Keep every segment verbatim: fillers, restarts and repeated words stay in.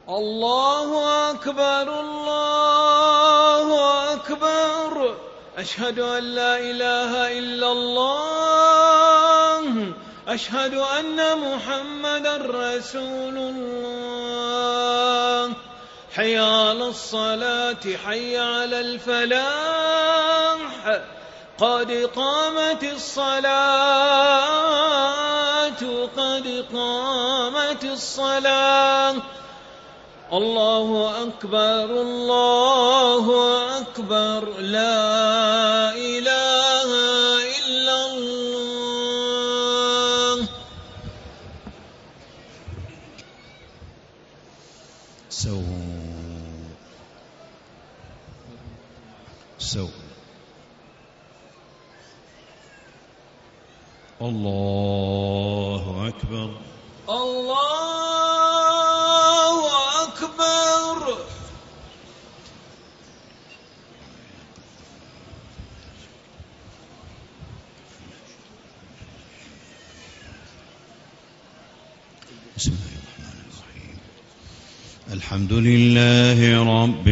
الله أكبر الله أكبر. أشهد أن لا إله إلا الله. أشهد أن محمدا رسول الله. حي على الصلاة حي على الفلاح. قد قامت الصلاة قد قامت الصلاة. الله أكبر الله أكبر. لا إله إلا الله. سو سو الله أكبر الله أكبر. بسم الله الرحمن الرحيم. الحمد لله رب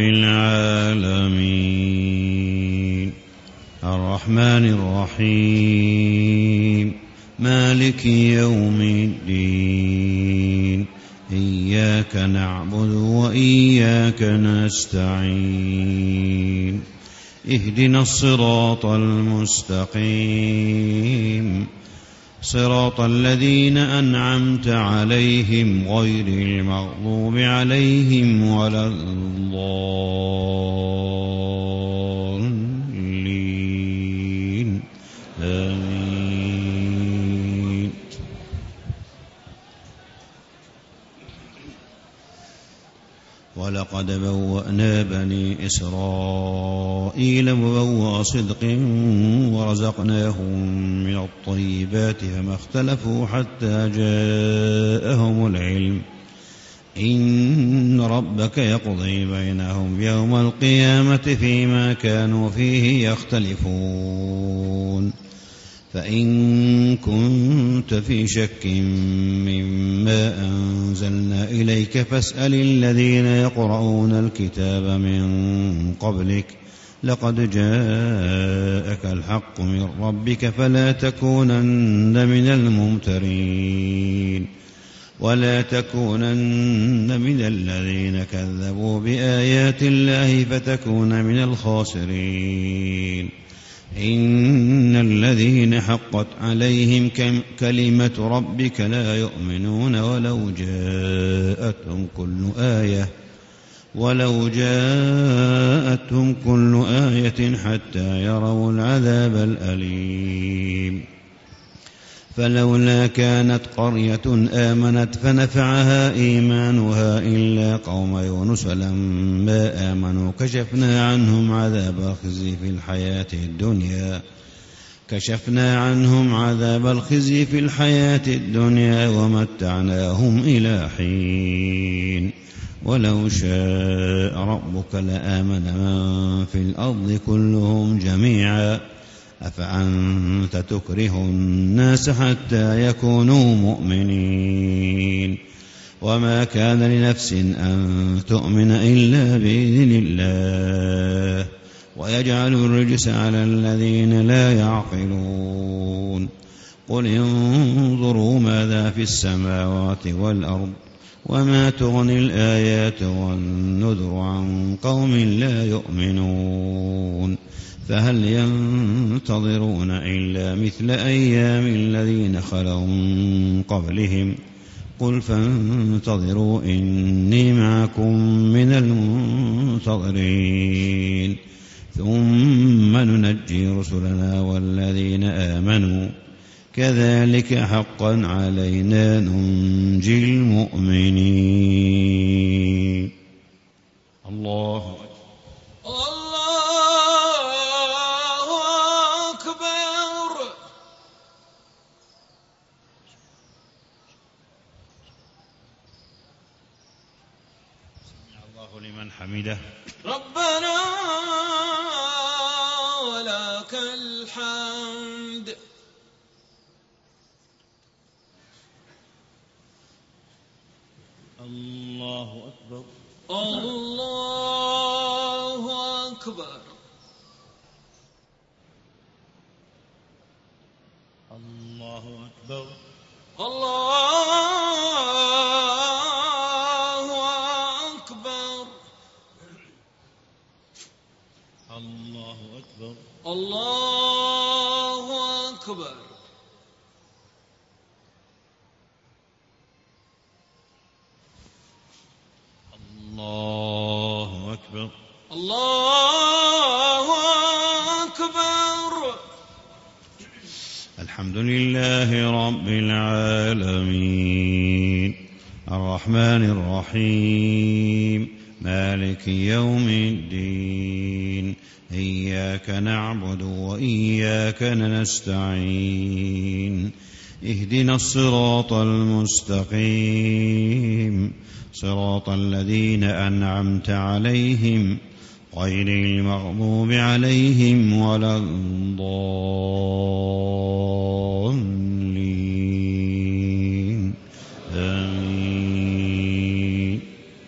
العالمين الرحمن الرحيم مالك يوم الدين. إياك نعبد وإياك نستعين. اهدنا الصراط المستقيم صراط الذين أنعمت عليهم غير المغضوب عليهم ولا الضالين. آمين. ولقد بوأنا بني إسرائيل مبوأ صدق ورزقناهم من الطيبات فما اختلفوا حتى جاءهم العلم. إن ربك يقضي بينهم يوم القيامة فيما كانوا فيه يختلفون. فإن كنت في شك مما أنزلنا إليك فاسأل الذين يقرؤون الكتاب من قبلك لقد جاءك الحق من ربك فلا تكونن من الممترين ولا تكونن من الذين كذبوا بآيات الله فتكون من الخاسرين. إن الذين حقت عليهم كلمة ربك لا يؤمنون ولو جاءتهم كل آية ولو جاءتهم كل آية حتى يروا العذاب الأليم. فلولا كانت قرية آمنت فنفعها إيمانها إلا قوم يونس لما آمنوا كشفنا عنهم عذاب الخزي في الحياة الدنيا كشفنا عنهم عذاب الخزي في الحياة الدنيا ومتعناهم إلى حين. ولو شاء ربك لآمن من في الأرض كلهم جميعا أفأنت تكره الناس حتى يكونوا مؤمنين. وما كان لنفس أن تؤمن إلا بإذن الله ويجعل الرجس على الذين لا يعقلون. قل انظروا ماذا في السماوات والأرض وما تغني الآيات والنذر عن قوم لا يؤمنون. فهل ينتظرون إلا مثل أيام الذين خلوا من قبلهم قل فانتظروا إني معكم من المنتظرين ثم ننجي رسلنا والذين آمنوا كذلك حقا علينا ننجي المؤمنين. الله لمن حمده ربنا ولك الحمد. الله الله أكبر الله أكبر الله أكبر الله أكبر الله أكبر الله أكبر الله أكبر الله أكبر. الحمد لله رب العالمين الرحمن الرحيم مالك يوم الدين إياك نعبد وإياك نستعين اهدنا الصراط المستقيم صراط الذين أنعمت عليهم غير المغضوب عليهم ولا الضالين آمين.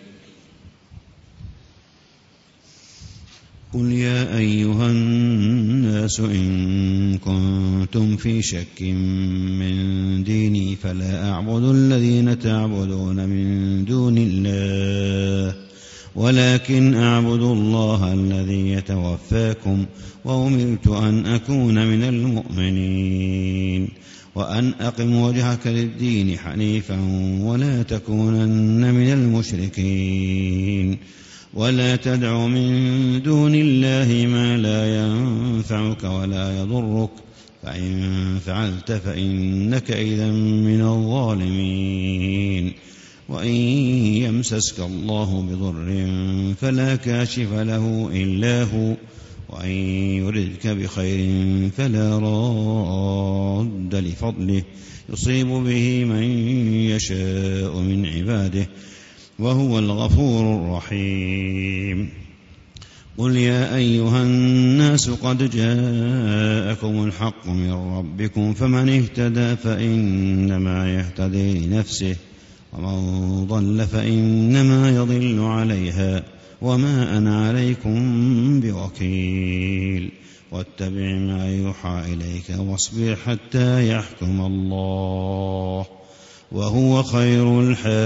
قل يا أيها الناس إن كنتم في شك من ديني فلا أعبد الذين تعبدون من دون الله ولكن أعبد الله الذي يتوفاكم وأمرت أن أكون من المؤمنين وأن أقم وجهك للدين حنيفا ولا تكونن من المشركين ولا تدع من دون الله ما لا ينفعك ولا يضرك فإن فعلت فإنك إذا من الظالمين وإن يمسسك الله بضر فلا كاشف له إلا هو وإن يردك بخير فلا راد لفضله يصيب به من يشاء من عباده وهو الغفور الرحيم. قل يا أيها الناس قد جاءكم الحق من ربكم فمن اهتدى فإنما يهتدي لنفسه ومن ضل فإنما يضل عليها وما أنا عليكم بوكيل واتبع ما يوحى إليك واصبر حتى يحكم الله وهو خير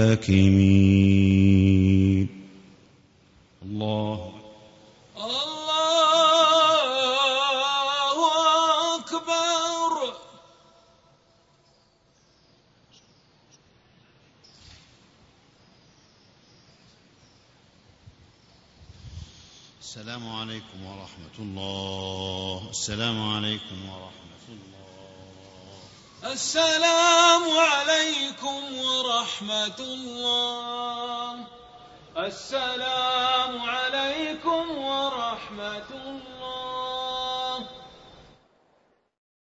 الحاكمين. الله الله أكبر. السلام عليكم ورحمة الله. السلام عليكم ورحمة الله. السلام عليكم ورحمة الله. السلام